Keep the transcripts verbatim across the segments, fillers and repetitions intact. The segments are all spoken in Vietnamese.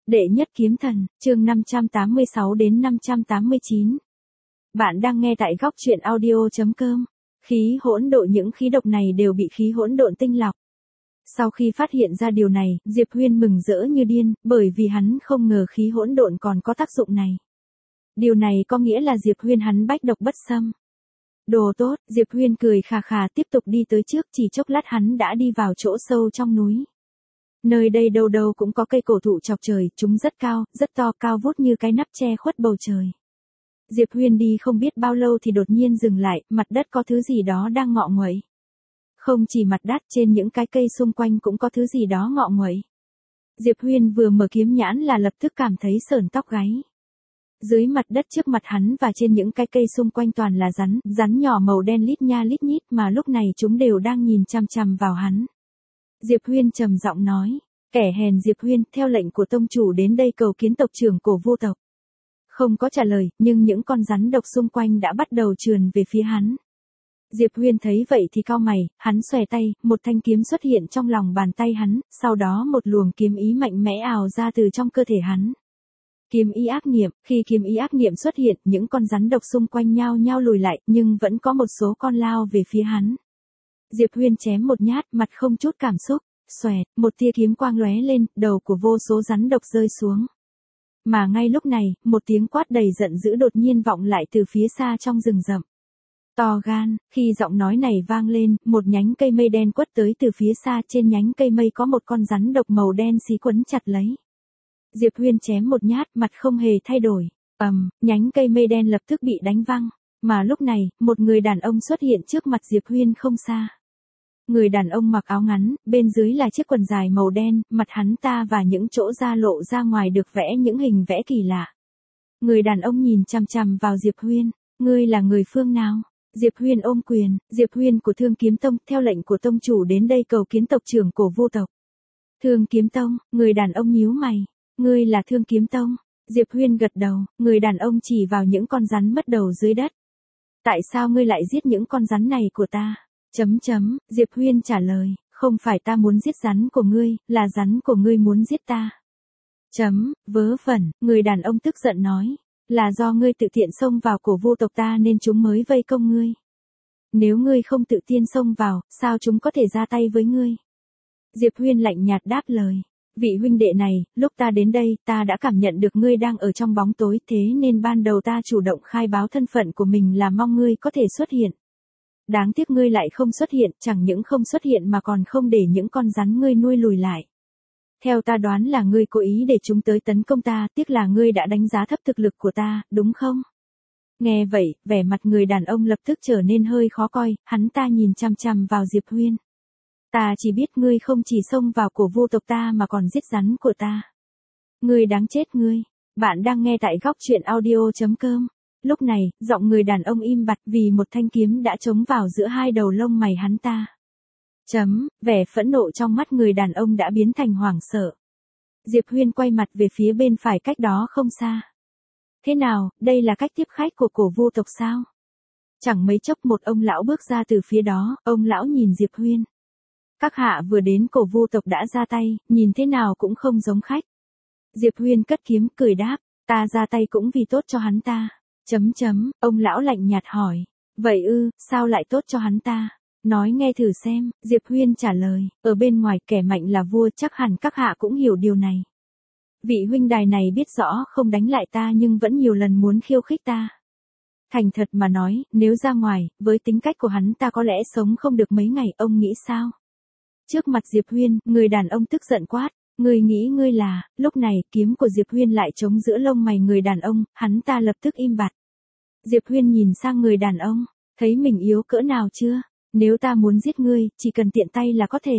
Đệ nhất kiếm thần, chương năm trăm tám mươi sáu đến năm trăm tám mươi chín. Bạn đang nghe tại góc truyện audio chấm com. Khí hỗn độn, những khí độc này đều bị khí hỗn độn tinh lọc. Sau khi phát hiện ra điều này, Diệp Huyên mừng rỡ như điên, bởi vì hắn không ngờ khí hỗn độn còn có tác dụng này. Điều này có nghĩa là Diệp Huyên hắn bách độc bất xâm. Đồ tốt, Diệp Huyên cười khà khà tiếp tục đi tới trước, chỉ chốc lát hắn đã đi vào chỗ sâu trong núi. Nơi đây đâu đâu cũng có cây cổ thụ chọc trời, chúng rất cao, rất to, cao vút như cái nắp che khuất bầu trời. Diệp Huyên đi không biết bao lâu thì đột nhiên dừng lại, mặt đất có thứ gì đó đang ngọ nguậy. Không chỉ mặt đất, trên những cái cây xung quanh cũng có thứ gì đó ngọ nguậy. Diệp Huyên vừa mở kiếm nhãn là lập tức cảm thấy sởn tóc gáy. Dưới mặt đất trước mặt hắn và trên những cái cây xung quanh toàn là rắn, rắn nhỏ màu đen lít nha lít nhít mà lúc này chúng đều đang nhìn chằm chằm vào hắn. Diệp Huyên trầm giọng nói, kẻ hèn Diệp Huyên, theo lệnh của tông chủ đến đây cầu kiến tộc trưởng Cổ Vô tộc. Không có trả lời, nhưng những con rắn độc xung quanh đã bắt đầu trườn về phía hắn. Diệp Huyên thấy vậy thì cau mày, hắn xòe tay, một thanh kiếm xuất hiện trong lòng bàn tay hắn, sau đó một luồng kiếm ý mạnh mẽ ào ra từ trong cơ thể hắn. Kiếm ý ác niệm, khi kiếm ý ác niệm xuất hiện, những con rắn độc xung quanh nhao nhao lùi lại, nhưng vẫn có một số con lao về phía hắn. Diệp Huyên chém một nhát, mặt không chút cảm xúc, xoẹt, một tia kiếm quang lóe lên, đầu của vô số rắn độc rơi xuống. Mà ngay lúc này, một tiếng quát đầy giận dữ đột nhiên vọng lại từ phía xa trong rừng rậm. To gan, khi giọng nói này vang lên, một nhánh cây mây đen quất tới từ phía xa, trên nhánh cây mây có một con rắn độc màu đen xí quấn chặt lấy. Diệp Huyên chém một nhát, mặt không hề thay đổi, ầm, nhánh cây mây đen lập tức bị đánh văng, mà lúc này, một người đàn ông xuất hiện trước mặt Diệp Huyên không xa. Người đàn ông mặc áo ngắn, bên dưới là chiếc quần dài màu đen, mặt hắn ta và những chỗ da lộ ra ngoài được vẽ những hình vẽ kỳ lạ. Người đàn ông nhìn chằm chằm vào Diệp Huyên, ngươi là người phương nào? Diệp Huyên ôm quyền, Diệp Huyên của Thương Kiếm Tông, theo lệnh của tông chủ đến đây cầu kiến tộc trưởng Cổ Vô tộc. Thương Kiếm Tông, người đàn ông nhíu mày, ngươi là Thương Kiếm Tông? Diệp Huyên gật đầu, người đàn ông chỉ vào những con rắn mất đầu dưới đất. Tại sao ngươi lại giết những con rắn này của ta? Chấm chấm, Diệp Huyên trả lời, không phải ta muốn giết rắn của ngươi, là rắn của ngươi muốn giết ta. Chấm, vớ vẩn, người đàn ông tức giận nói, là do ngươi tự tiện xông vào Cổ Vô tộc ta nên chúng mới vây công ngươi. Nếu ngươi không tự tiên xông vào, sao chúng có thể ra tay với ngươi? Diệp Huyên lạnh nhạt đáp lời, vị huynh đệ này, lúc ta đến đây, ta đã cảm nhận được ngươi đang ở trong bóng tối, thế nên ban đầu ta chủ động khai báo thân phận của mình là mong ngươi có thể xuất hiện. Đáng tiếc ngươi lại không xuất hiện, chẳng những không xuất hiện mà còn không để những con rắn ngươi nuôi lùi lại. Theo ta đoán là ngươi cố ý để chúng tới tấn công ta, tiếc là ngươi đã đánh giá thấp thực lực của ta, đúng không? Nghe vậy, vẻ mặt người đàn ông lập tức trở nên hơi khó coi, hắn ta nhìn chằm chằm vào Diệp Huyên. Ta chỉ biết ngươi không chỉ xông vào Cổ Vô tộc ta mà còn giết rắn của ta. Ngươi đáng chết ngươi. Bạn đang nghe tại góc truyện audio chấm com. Lúc này, giọng người đàn ông im bặt vì một thanh kiếm đã chống vào giữa hai đầu lông mày hắn ta. Chấm, vẻ phẫn nộ trong mắt người đàn ông đã biến thành hoảng sợ. Diệp Huyên quay mặt về phía bên phải cách đó không xa. Thế nào, đây là cách tiếp khách của Cổ Vô tộc sao? Chẳng mấy chốc một ông lão bước ra từ phía đó, ông lão nhìn Diệp Huyên. Các hạ vừa đến Cổ Vô tộc đã ra tay, nhìn thế nào cũng không giống khách. Diệp Huyên cất kiếm cười đáp, ta ra tay cũng vì tốt cho hắn ta. Chấm chấm, ông lão lạnh nhạt hỏi, vậy ư, sao lại tốt cho hắn ta? Nói nghe thử xem, Diệp Huyên trả lời, ở bên ngoài kẻ mạnh là vua, chắc hẳn các hạ cũng hiểu điều này. Vị huynh đài này biết rõ không đánh lại ta nhưng vẫn nhiều lần muốn khiêu khích ta. Thành thật mà nói, nếu ra ngoài, với tính cách của hắn ta có lẽ sống không được mấy ngày, ông nghĩ sao? Trước mặt Diệp Huyên, người đàn ông tức giận quát, ngươi nghĩ ngươi là, lúc này, kiếm của Diệp Huyên lại chống giữa lông mày người đàn ông, hắn ta lập tức im bặt. Diệp Huyên nhìn sang người đàn ông, thấy mình yếu cỡ nào chưa? Nếu ta muốn giết ngươi, chỉ cần tiện tay là có thể.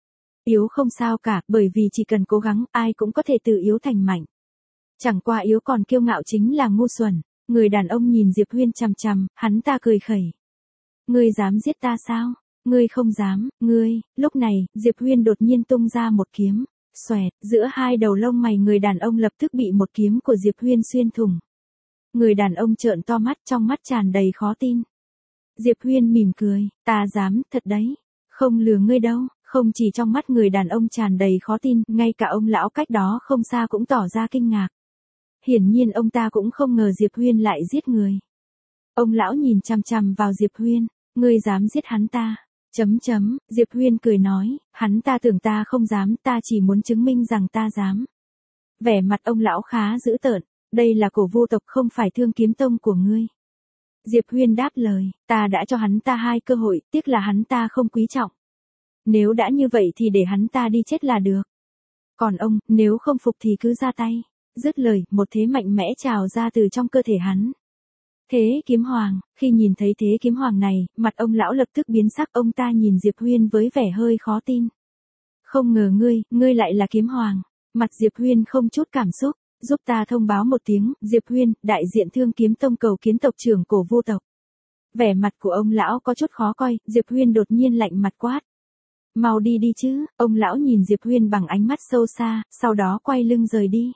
Yếu không sao cả, bởi vì chỉ cần cố gắng, ai cũng có thể từ yếu thành mạnh. Chẳng qua yếu còn kiêu ngạo chính là ngu xuẩn. Người đàn ông nhìn Diệp Huyên chằm chằm, hắn ta cười khẩy. Ngươi dám giết ta sao? Ngươi không dám, ngươi, lúc này, Diệp Huyên đột nhiên tung ra một kiếm, xoẹt, giữa hai đầu lông mày người đàn ông lập tức bị một kiếm của Diệp Huyên xuyên thủng. Người đàn ông trợn to mắt, trong mắt tràn đầy khó tin. Diệp Huyên mỉm cười, ta dám, thật đấy, không lừa ngươi đâu, Không chỉ trong mắt người đàn ông tràn đầy khó tin, ngay cả ông lão cách đó không xa cũng tỏ ra kinh ngạc. Hiển nhiên ông ta cũng không ngờ Diệp Huyên lại giết người. Ông lão nhìn chằm chằm vào Diệp Huyên, ngươi dám giết hắn ta? Chấm chấm, Diệp Huyên cười nói, hắn ta tưởng ta không dám, ta chỉ muốn chứng minh rằng ta dám. Vẻ mặt ông lão khá dữ tợn, đây là Cổ Vu tộc không phải Thương Kiếm Tông của ngươi. Diệp Huyên đáp lời, ta đã cho hắn ta hai cơ hội, tiếc là hắn ta không quý trọng. Nếu đã như vậy thì để hắn ta đi chết là được. Còn ông, nếu không phục thì cứ ra tay. Dứt lời, một thế mạnh mẽ trào ra từ trong cơ thể hắn. Thế Kiếm Hoàng, khi nhìn thấy Thế Kiếm Hoàng này, mặt ông lão lập tức biến sắc, ông ta nhìn Diệp Huyên với vẻ hơi khó tin. Không ngờ ngươi, ngươi lại là Kiếm Hoàng. Mặt Diệp Huyên không chút cảm xúc, giúp ta thông báo một tiếng, Diệp Huyên, đại diện Thương Kiếm Tông cầu kiến tộc trưởng Cổ Vu tộc. Vẻ mặt của ông lão có chút khó coi, Diệp Huyên đột nhiên lạnh mặt quát. Mau đi đi chứ, ông lão nhìn Diệp Huyên bằng ánh mắt sâu xa, sau đó quay lưng rời đi.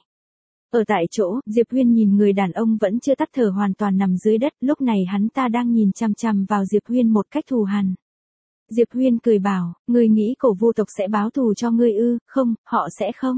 Ở tại chỗ, Diệp Huyên nhìn người đàn ông vẫn chưa tắt thở hoàn toàn nằm dưới đất, lúc này hắn ta đang nhìn chằm chằm vào Diệp Huyên một cách thù hằn. Diệp Huyên cười bảo, ngươi nghĩ Cổ Vu tộc sẽ báo thù cho ngươi ư? Không, họ sẽ không.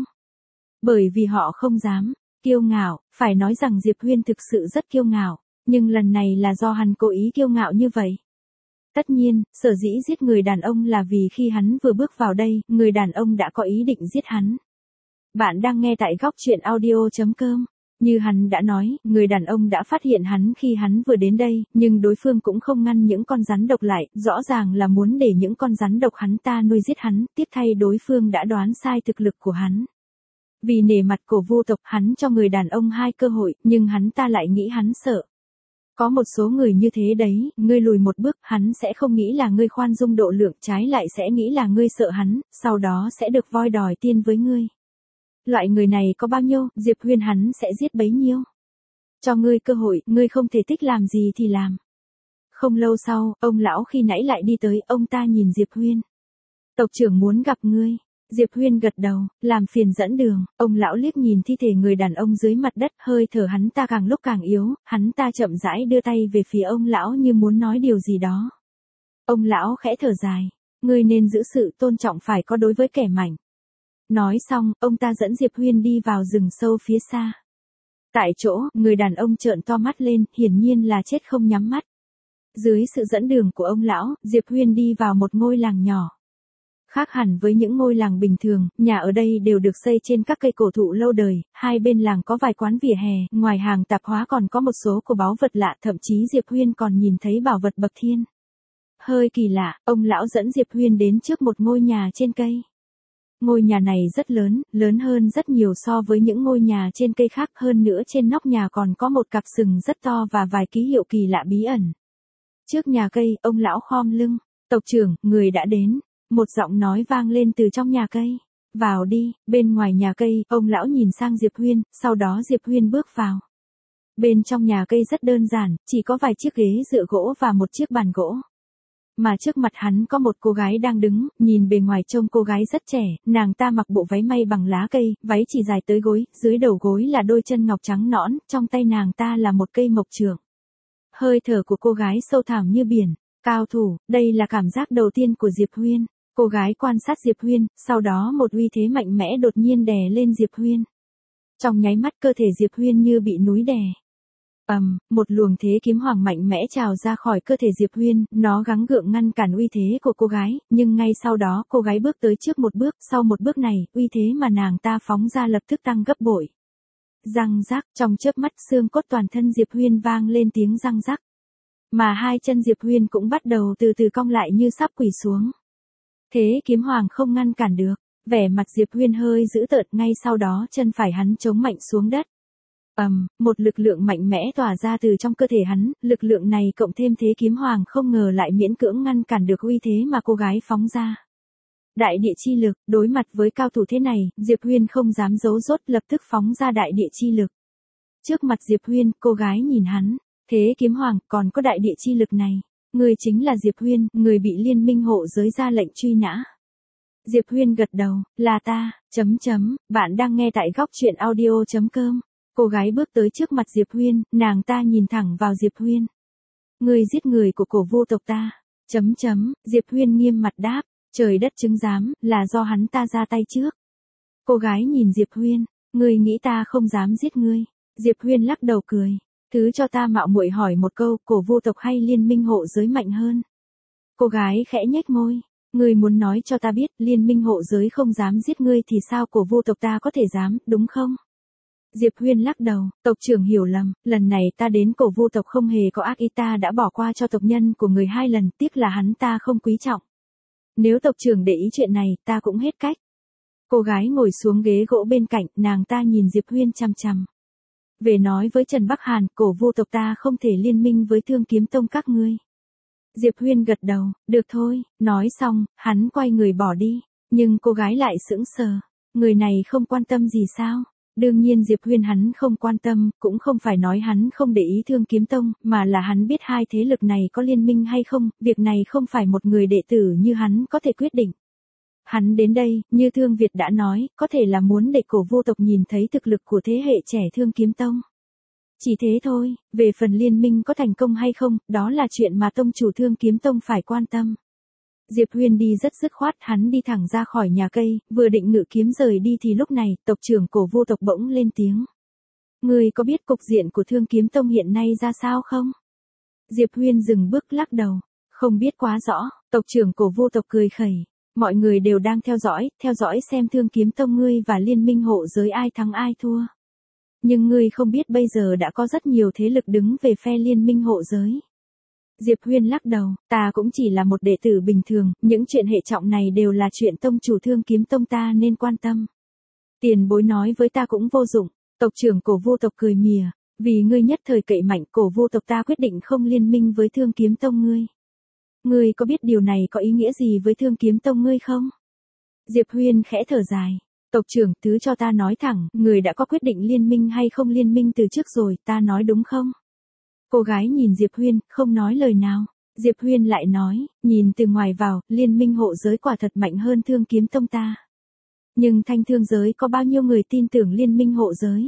Bởi vì họ không dám. Kiêu ngạo, phải nói rằng Diệp Huyên thực sự rất kiêu ngạo, nhưng lần này là do hắn cố ý kiêu ngạo như vậy. Tất nhiên, sở dĩ giết người đàn ông là vì khi hắn vừa bước vào đây, người đàn ông đã có ý định giết hắn. Bạn đang nghe tại góc truyện audio chấm com. Như hắn đã nói, người đàn ông đã phát hiện hắn khi hắn vừa đến đây, nhưng đối phương cũng không ngăn những con rắn độc lại, rõ ràng là muốn để những con rắn độc hắn ta nuôi giết hắn, tiếp thay đối phương đã đoán sai thực lực của hắn. Vì nể mặt Cổ Vu tộc, hắn cho người đàn ông hai cơ hội, nhưng hắn ta lại nghĩ hắn sợ. Có một số người như thế đấy, ngươi lùi một bước, hắn sẽ không nghĩ là ngươi khoan dung độ lượng, trái lại sẽ nghĩ là ngươi sợ hắn, sau đó sẽ được voi đòi tiên với ngươi. Loại người này có bao nhiêu, Diệp Huyên hắn sẽ giết bấy nhiêu. Cho ngươi cơ hội, ngươi không thể thích làm gì thì làm. Không lâu sau, ông lão khi nãy lại đi tới, ông ta nhìn Diệp Huyên. Tộc trưởng muốn gặp ngươi. Diệp Huyên gật đầu, làm phiền dẫn đường, ông lão liếc nhìn thi thể người đàn ông dưới mặt đất, hơi thở hắn ta càng lúc càng yếu, hắn ta chậm rãi đưa tay về phía ông lão như muốn nói điều gì đó. Ông lão khẽ thở dài, ngươi nên giữ sự tôn trọng phải có đối với kẻ mạnh. Nói xong, ông ta dẫn Diệp Huyên đi vào rừng sâu phía xa. Tại chỗ, người đàn ông trợn to mắt lên, hiển nhiên là chết không nhắm mắt. Dưới sự dẫn đường của ông lão, Diệp Huyên đi vào một ngôi làng nhỏ. Khác hẳn với những ngôi làng bình thường, nhà ở đây đều được xây trên các cây cổ thụ lâu đời, hai bên làng có vài quán vỉa hè, ngoài hàng tạp hóa còn có một số cổ báu vật lạ, thậm chí Diệp Huyên còn nhìn thấy bảo vật bậc thiên. Hơi kỳ lạ, ông lão dẫn Diệp Huyên đến trước một ngôi nhà trên cây. Ngôi nhà này rất lớn, lớn hơn rất nhiều so với những ngôi nhà trên cây khác, hơn nữa trên nóc nhà còn có một cặp sừng rất to và vài ký hiệu kỳ lạ bí ẩn. Trước nhà cây, ông lão khom lưng, tộc trưởng, người đã đến. Một giọng nói vang lên từ trong nhà cây. Vào đi, bên ngoài nhà cây, ông lão nhìn sang Diệp Huyên, sau đó Diệp Huyên bước vào. Bên trong nhà cây rất đơn giản, chỉ có vài chiếc ghế dựa gỗ và một chiếc bàn gỗ. Mà trước mặt hắn có một cô gái đang đứng, nhìn bề ngoài trông cô gái rất trẻ, nàng ta mặc bộ váy may bằng lá cây, váy chỉ dài tới gối, dưới đầu gối là đôi chân ngọc trắng nõn, trong tay nàng ta là một cây mộc trượng. Hơi thở của cô gái sâu thẳm như biển, cao thủ, đây là cảm giác đầu tiên của Diệp Huyên. Cô gái quan sát Diệp Huyên, sau đó một uy thế mạnh mẽ đột nhiên đè lên Diệp Huyên. Trong nháy mắt cơ thể Diệp Huyên như bị núi đè. Ầm, um, một luồng thế kiếm hoàng mạnh mẽ trào ra khỏi cơ thể Diệp Huyên, nó gắng gượng ngăn cản uy thế của cô gái, nhưng ngay sau đó cô gái bước tới trước một bước, sau một bước này, uy thế mà nàng ta phóng ra lập tức tăng gấp bội. Răng rắc, trong chớp mắt xương cốt toàn thân Diệp Huyên vang lên tiếng răng rắc. Mà hai chân Diệp Huyên cũng bắt đầu từ từ cong lại như sắp quỳ xuống. Thế kiếm hoàng không ngăn cản được, vẻ mặt Diệp Huyên hơi dữ tợn, ngay sau đó chân phải hắn chống mạnh xuống đất. Ầm, um, một lực lượng mạnh mẽ tỏa ra từ trong cơ thể hắn, lực lượng này cộng thêm thế kiếm hoàng không ngờ lại miễn cưỡng ngăn cản được uy thế mà cô gái phóng ra. Đại địa chi lực, đối mặt với cao thủ thế này, Diệp Huyên không dám giấu dốt, lập tức phóng ra đại địa chi lực. Trước mặt Diệp Huyên, cô gái nhìn hắn, thế kiếm hoàng, còn có đại địa chi lực này. Người chính là Diệp Huyên, người bị liên minh hộ giới ra lệnh truy nã. Diệp Huyên gật đầu, là ta, chấm chấm, bạn đang nghe tại góc truyện audio chấm com. Cô gái bước tới trước mặt Diệp Huyên, nàng ta nhìn thẳng vào Diệp Huyên. Người giết người của Cổ Vu tộc ta, chấm chấm, Diệp Huyên nghiêm mặt đáp, Trời đất chứng giám, là do hắn ta ra tay trước. Cô gái nhìn Diệp Huyên, ngươi nghĩ ta không dám giết ngươi. Diệp Huyên lắc đầu cười, thứ cho ta mạo muội hỏi một câu, Cổ Vu tộc hay Liên Minh hộ giới mạnh hơn? Cô gái khẽ nhếch môi, ngươi muốn nói cho ta biết, Liên Minh hộ giới không dám giết ngươi thì sao Cổ Vu tộc ta có thể dám, đúng không? Diệp Huyên lắc đầu, tộc trưởng hiểu lầm, lần này ta đến Cổ Vu tộc không hề có ác ý, ta đã bỏ qua cho tộc nhân của người hai lần, tiếc là hắn ta không quý trọng. Nếu tộc trưởng để ý chuyện này, ta cũng hết cách. Cô gái ngồi xuống ghế gỗ bên cạnh, nàng ta nhìn Diệp Huyên chằm chằm. Về nói với Trần Bắc Hàn, Cổ Vu tộc ta không thể liên minh với Thương Kiếm Tông các ngươi. Diệp Huyên gật đầu, được thôi, nói xong, hắn quay người bỏ đi, nhưng cô gái lại sững sờ, người này không quan tâm gì sao? Đương nhiên Diệp Huyên hắn không quan tâm, cũng không phải nói hắn không để ý Thương Kiếm Tông, mà là hắn biết hai thế lực này có liên minh hay không, việc này không phải một người đệ tử như hắn có thể quyết định. Hắn đến đây, như Thương Việt đã nói, có thể là muốn để Cổ Vu tộc nhìn thấy thực lực của thế hệ trẻ Thương Kiếm Tông. Chỉ thế thôi, về phần liên minh có thành công hay không, đó là chuyện mà tông chủ Thương Kiếm Tông phải quan tâm. Diệp Huyên đi rất dứt khoát, hắn đi thẳng ra khỏi nhà cây, vừa định ngự kiếm rời đi thì lúc này, tộc trưởng Cổ Vu tộc bỗng lên tiếng. Ngươi có biết cục diện của Thương Kiếm Tông hiện nay ra sao không? Diệp Huyên dừng bước lắc đầu, không biết quá rõ, tộc trưởng Cổ Vu tộc cười khẩy. Mọi người đều đang theo dõi, theo dõi xem Thương Kiếm Tông ngươi và Liên Minh hộ giới ai thắng ai thua. Nhưng ngươi không biết bây giờ đã có rất nhiều thế lực đứng về phe Liên Minh hộ giới. Diệp Huyên lắc đầu, ta cũng chỉ là một đệ tử bình thường, những chuyện hệ trọng này đều là chuyện tông chủ Thương Kiếm Tông ta nên quan tâm. Tiền bối nói với ta cũng vô dụng, tộc trưởng Cổ Vu tộc cười mỉa, vì ngươi nhất thời cậy mạnh, Cổ Vu tộc ta quyết định không liên minh với Thương Kiếm Tông ngươi. Ngươi có biết điều này có ý nghĩa gì với Thương Kiếm Tông ngươi không? Diệp Huyên khẽ thở dài. Tộc trưởng, thứ cho ta nói thẳng, người đã có quyết định liên minh hay không liên minh từ trước rồi, ta nói đúng không? Cô gái nhìn Diệp Huyên, không nói lời nào. Diệp Huyên lại nói, nhìn từ ngoài vào, Liên Minh hộ giới quả thật mạnh hơn Thương Kiếm Tông ta. Nhưng thanh thương giới có bao nhiêu người tin tưởng Liên Minh hộ giới?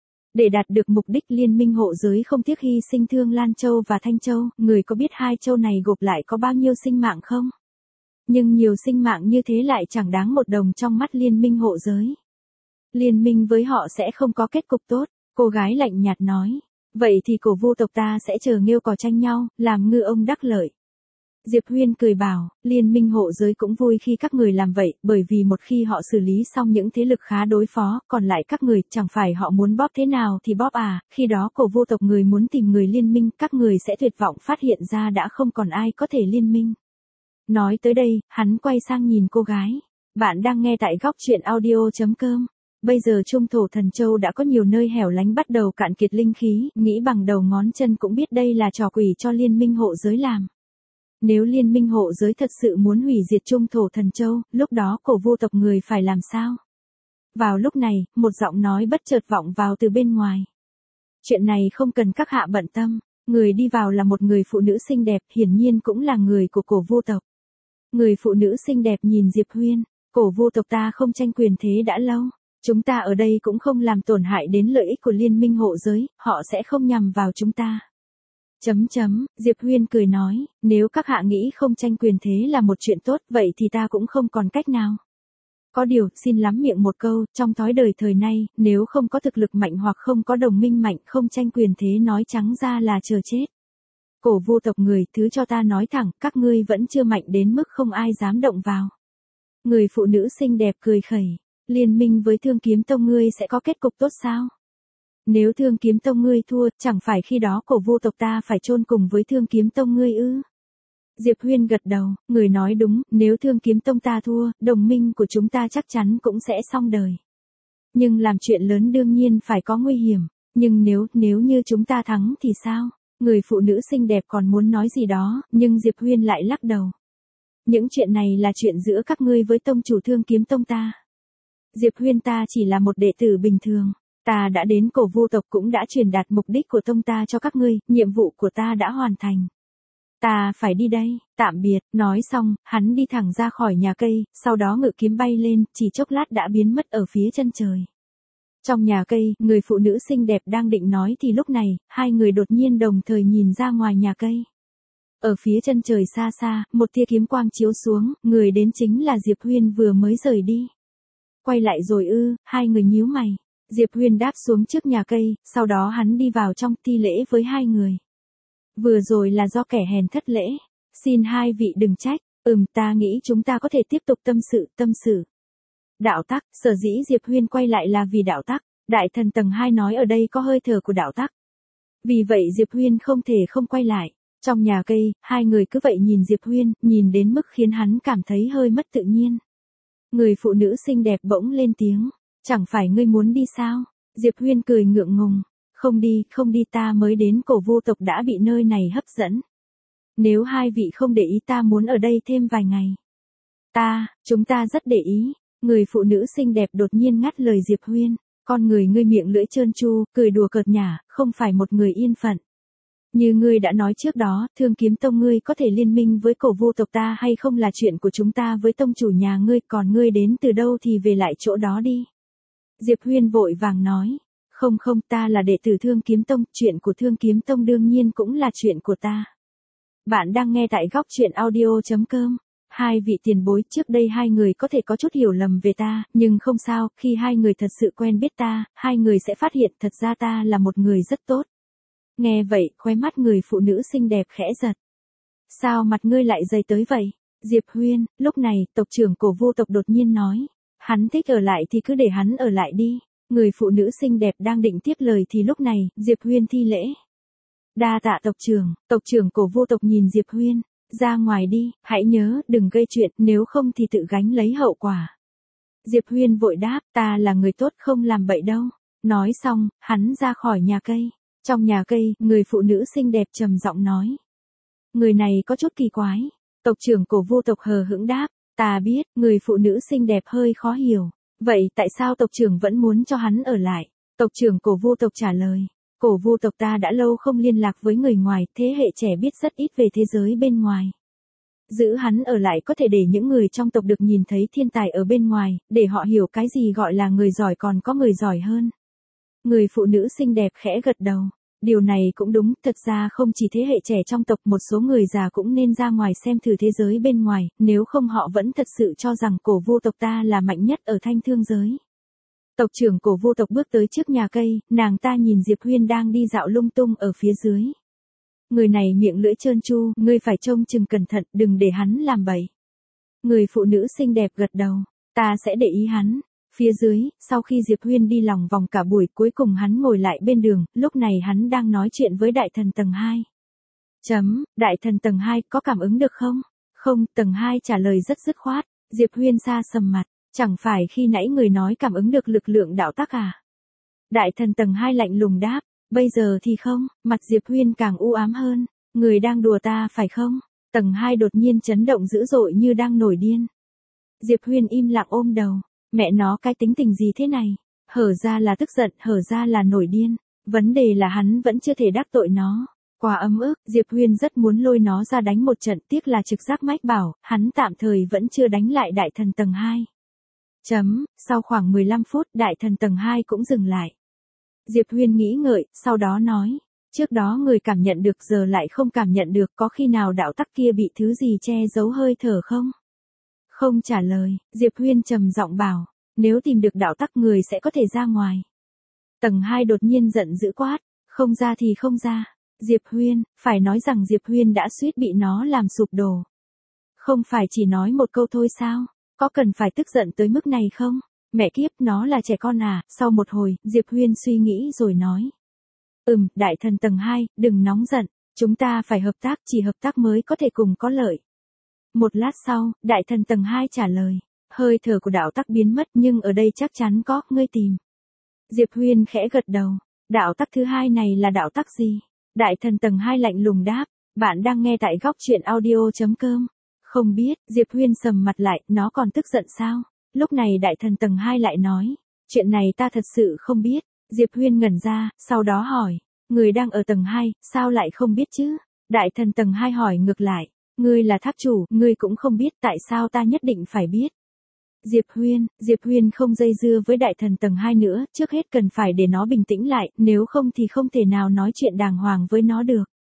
Để đạt được mục đích Liên Minh hộ giới không tiếc hy sinh Thương Lan Châu và Thanh Châu, người có biết hai châu này gộp lại có bao nhiêu sinh mạng không? Nhưng nhiều sinh mạng như thế lại chẳng đáng một đồng trong mắt Liên Minh hộ giới. Liên minh với họ sẽ không có kết cục tốt, cô gái lạnh nhạt nói. Vậy thì Cổ Vu tộc ta sẽ chờ nghêu cò tranh nhau, làm ngư ông đắc lợi. Diệp Huyên cười bảo, Liên Minh hộ giới cũng vui khi các người làm vậy, bởi vì một khi họ xử lý xong những thế lực khá đối phó, còn lại các người, chẳng phải họ muốn bóp thế nào thì bóp à, khi đó Cổ Vu tộc người muốn tìm người liên minh, các người sẽ tuyệt vọng phát hiện ra đã không còn ai có thể liên minh. Nói tới đây, hắn quay sang nhìn cô gái. Bạn đang nghe tại góc truyện audio chấm com. Bây giờ Trung Thổ Thần Châu đã có nhiều nơi hẻo lánh bắt đầu cạn kiệt linh khí, nghĩ bằng đầu ngón chân cũng biết đây là trò quỷ cho Liên Minh hộ giới làm. Nếu Liên Minh hộ giới thật sự muốn hủy diệt Trung Thổ Thần Châu, lúc đó Cổ Vu tộc người phải làm sao? Vào lúc này, một giọng nói bất chợt vọng vào từ bên ngoài. Chuyện này không cần các hạ bận tâm, người đi vào là một người phụ nữ xinh đẹp, hiển nhiên cũng là người của Cổ Vu tộc. Người phụ nữ xinh đẹp nhìn Diệp Huyên, Cổ Vu tộc ta không tranh quyền thế đã lâu. Chúng ta ở đây cũng không làm tổn hại đến lợi ích của Liên Minh hộ giới, họ sẽ không nhằm vào chúng ta. Chấm chấm, Diệp Huyên cười nói, nếu các hạ nghĩ không tranh quyền thế là một chuyện tốt, vậy thì ta cũng không còn cách nào. Có điều, xin lắm miệng một câu, trong thói đời thời nay, nếu không có thực lực mạnh hoặc không có đồng minh mạnh, không tranh quyền thế nói trắng ra là chờ chết. Cổ Vu tộc người, thứ cho ta nói thẳng, các ngươi vẫn chưa mạnh đến mức không ai dám động vào. Người phụ nữ xinh đẹp cười khẩy. Liên minh với Thương Kiếm Tông ngươi sẽ có kết cục tốt sao? Nếu Thương Kiếm Tông ngươi thua, chẳng phải khi đó Cổ Vu tộc ta phải chôn cùng với Thương Kiếm Tông ngươi ư? Diệp Huyên gật đầu, người nói đúng, nếu Thương Kiếm Tông ta thua, đồng minh của chúng ta chắc chắn cũng sẽ xong đời. Nhưng làm chuyện lớn đương nhiên phải có nguy hiểm, nhưng nếu, nếu như chúng ta thắng thì sao? Người phụ nữ xinh đẹp còn muốn nói gì đó, nhưng Diệp Huyên lại lắc đầu. Những chuyện này là chuyện giữa các ngươi với tông chủ Thương Kiếm Tông ta. Diệp Huyên ta chỉ là một đệ tử bình thường, ta đã đến Cổ Vu tộc cũng đã truyền đạt mục đích của tông ta cho các ngươi, nhiệm vụ của ta đã hoàn thành. Ta phải đi đây, tạm biệt, nói xong, hắn đi thẳng ra khỏi nhà cây, sau đó ngự kiếm bay lên, chỉ chốc lát đã biến mất ở phía chân trời. Trong nhà cây, người phụ nữ xinh đẹp đang định nói thì lúc này, hai người đột nhiên đồng thời nhìn ra ngoài nhà cây. Ở phía chân trời xa xa, một tia kiếm quang chiếu xuống, người đến chính là Diệp Huyên vừa mới rời đi. Quay lại rồi ư? Hai người nhíu mày. Diệp Huyên đáp xuống trước nhà cây, sau đó hắn đi vào trong thi lễ với hai người. Vừa rồi là do kẻ hèn thất lễ. Xin hai vị đừng trách. Ừm, ta nghĩ chúng ta có thể tiếp tục tâm sự, tâm sự. Đạo tắc, sở dĩ Diệp Huyên quay lại là vì đạo tắc. Đại thần tầng hai nói ở đây có hơi thở của đạo tắc. Vì vậy Diệp Huyên không thể không quay lại. Trong nhà cây, hai người cứ vậy nhìn Diệp Huyên, nhìn đến mức khiến hắn cảm thấy hơi mất tự nhiên. Người phụ nữ xinh đẹp bỗng lên tiếng. Chẳng phải ngươi muốn đi sao? Diệp Huyên cười ngượng ngùng. Không đi, không đi, ta mới đến Cổ Vu tộc đã bị nơi này hấp dẫn. Nếu hai vị không để ý ta muốn ở đây thêm vài ngày. Ta, chúng ta rất để ý. Người phụ nữ xinh đẹp đột nhiên ngắt lời Diệp Huyên. Con người ngươi miệng lưỡi trơn tru, cười đùa cợt nhả, không phải một người yên phận. Như ngươi đã nói trước đó, Thương Kiếm Tông ngươi có thể liên minh với Cổ Vu tộc ta hay không là chuyện của chúng ta với tông chủ nhà ngươi, còn ngươi đến từ đâu thì về lại chỗ đó đi. Diệp Huyên vội vàng nói. Không không, ta là đệ tử Thương Kiếm Tông, chuyện của Thương Kiếm Tông đương nhiên cũng là chuyện của ta. Bạn đang nghe tại góc truyện audio chấm com. Hai vị tiền bối, trước đây hai người có thể có chút hiểu lầm về ta, nhưng không sao, khi hai người thật sự quen biết ta, hai người sẽ phát hiện thật ra ta là một người rất tốt. Nghe vậy, khóe mắt người phụ nữ xinh đẹp khẽ giật. Sao mặt ngươi lại dày tới vậy? Diệp Huyên, lúc này, tộc trưởng Cổ Vu tộc đột nhiên nói. Hắn thích ở lại thì cứ để hắn ở lại đi. Người phụ nữ xinh đẹp đang định tiếp lời thì lúc này, Diệp Huyên thi lễ. Đa tạ tộc trưởng, tộc trưởng Cổ Vu tộc nhìn Diệp Huyên. Ra ngoài đi, hãy nhớ, đừng gây chuyện, nếu không thì tự gánh lấy hậu quả. Diệp Huyên vội đáp, ta là người tốt không làm bậy đâu. Nói xong, hắn ra khỏi nhà cây. Trong nhà cây, người phụ nữ xinh đẹp trầm giọng nói. Người này có chút kỳ quái. Tộc trưởng Cổ Vu tộc hờ hững đáp, ta biết, người phụ nữ xinh đẹp hơi khó hiểu. Vậy tại sao tộc trưởng vẫn muốn cho hắn ở lại? Tộc trưởng Cổ Vu tộc trả lời. Cổ Vu tộc ta đã lâu không liên lạc với người ngoài, thế hệ trẻ biết rất ít về thế giới bên ngoài. Giữ hắn ở lại có thể để những người trong tộc được nhìn thấy thiên tài ở bên ngoài, để họ hiểu cái gì gọi là người giỏi còn có người giỏi hơn. Người phụ nữ xinh đẹp khẽ gật đầu. Điều này cũng đúng, thật ra không chỉ thế hệ trẻ trong tộc, một số người già cũng nên ra ngoài xem thử thế giới bên ngoài, nếu không họ vẫn thật sự cho rằng Cổ Vu tộc ta là mạnh nhất ở Thanh Thương giới. Tộc trưởng Cổ Vu tộc bước tới trước nhà cây, nàng ta nhìn Diệp Huyên đang đi dạo lung tung ở phía dưới. Người này miệng lưỡi trơn tru, ngươi phải trông chừng cẩn thận, đừng để hắn làm bậy. Người phụ nữ xinh đẹp gật đầu, ta sẽ để ý hắn. Phía dưới, sau khi Diệp Huyên đi lòng vòng cả buổi, cuối cùng hắn ngồi lại bên đường, lúc này hắn đang nói chuyện với đại thần tầng hai. Chấm, đại thần tầng hai, có cảm ứng được không? Không, tầng hai trả lời rất dứt khoát. Diệp Huyên xa sầm mặt, chẳng phải khi nãy người nói cảm ứng được lực lượng đạo tắc à? Đại thần tầng hai lạnh lùng đáp, bây giờ thì không, mặt Diệp Huyên càng u ám hơn. Người đang đùa ta phải không? Tầng hai đột nhiên chấn động dữ dội như đang nổi điên. Diệp Huyên im lặng ôm đầu. Mẹ nó cái tính tình gì thế này? Hở ra là tức giận, hở ra là nổi điên. Vấn đề là hắn vẫn chưa thể đắc tội nó. Quá ấm ức, Diệp Huyên rất muốn lôi nó ra đánh một trận, tiếc là trực giác mách bảo, hắn tạm thời vẫn chưa đánh lại đại thần tầng hai. Chấm, sau khoảng mười lăm phút đại thần tầng hai cũng dừng lại. Diệp Huyên nghĩ ngợi, sau đó nói. Trước đó người cảm nhận được giờ lại không cảm nhận được, có khi nào đạo tắc kia bị thứ gì che giấu hơi thở không? Không trả lời, Diệp Huyên trầm giọng bảo, nếu tìm được đạo tắc người sẽ có thể ra ngoài. Tầng hai đột nhiên giận dữ quát, không ra thì không ra. Diệp Huyên, phải nói rằng Diệp Huyên đã suýt bị nó làm sụp đổ. Không phải chỉ nói một câu thôi sao, có cần phải tức giận tới mức này không? Mẹ kiếp, nó là trẻ con à? Sau một hồi, Diệp Huyên suy nghĩ rồi nói. Ừm, đại thần tầng hai, đừng nóng giận, chúng ta phải hợp tác, chỉ hợp tác mới có thể cùng có lợi. Một lát sau, đại thần tầng hai trả lời, hơi thở của đạo tắc biến mất nhưng ở đây chắc chắn có, ngươi tìm. Diệp Huyên khẽ gật đầu, đạo tắc thứ hai này là đạo tắc gì? Đại thần tầng hai lạnh lùng đáp, bạn đang nghe tại góc truyện audio chấm com. Không biết, Diệp Huyên sầm mặt lại, nó còn tức giận sao? Lúc này đại thần tầng hai lại nói, chuyện này ta thật sự không biết. Diệp Huyên ngẩn ra, sau đó hỏi, người đang ở tầng hai, sao lại không biết chứ? Đại thần tầng hai hỏi ngược lại, ngươi là tháp chủ, ngươi cũng không biết, tại sao ta nhất định phải biết? Diệp Huyên, Diệp Huyên không dây dưa với đại thần tầng hai nữa, trước hết cần phải để nó bình tĩnh lại, nếu không thì không thể nào nói chuyện đàng hoàng với nó được.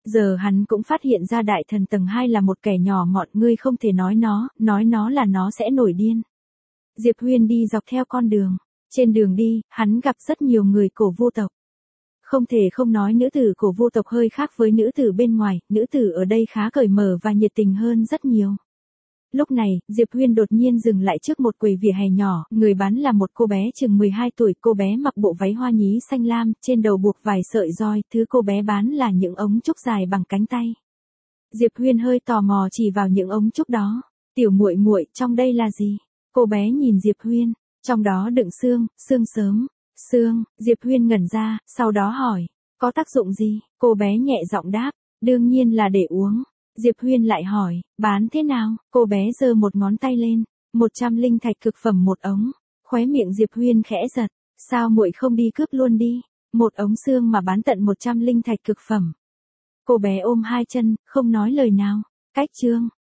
Giờ hắn cũng phát hiện ra đại thần tầng hai là một kẻ nhỏ mọn, ngươi không thể nói nó, nói nó là nó sẽ nổi điên. Diệp Huyên đi dọc theo con đường. Trên đường đi, hắn gặp rất nhiều người Cổ Vu tộc. Không thể không nói nữ tử Cổ Vu tộc hơi khác với nữ tử bên ngoài, nữ tử ở đây khá cởi mở và nhiệt tình hơn rất nhiều. Lúc này, Diệp Huyên đột nhiên dừng lại trước một quầy vỉa hè nhỏ, người bán là một cô bé chừng mười hai tuổi, cô bé mặc bộ váy hoa nhí xanh lam, trên đầu buộc vài sợi roi, thứ cô bé bán là những ống trúc dài bằng cánh tay. Diệp Huyên hơi tò mò chỉ vào những ống trúc đó, "Tiểu muội muội, trong đây là gì?" Cô bé nhìn Diệp Huyên, "Trong đó đựng xương, xương sớm." "Xương?" Diệp Huyên ngẩn ra, sau đó hỏi, "Có tác dụng gì?" Cô bé nhẹ giọng đáp, "Đương nhiên là để uống." Diệp Huyên lại hỏi, "Bán thế nào?" Cô bé giơ một ngón tay lên, một trăm linh thạch cực phẩm một ống. Khóe miệng Diệp Huyên khẽ giật, "Sao muội không đi cướp luôn đi, một ống xương mà bán tận một trăm linh thạch cực phẩm." Cô bé ôm hai chân, không nói lời nào. Cách chương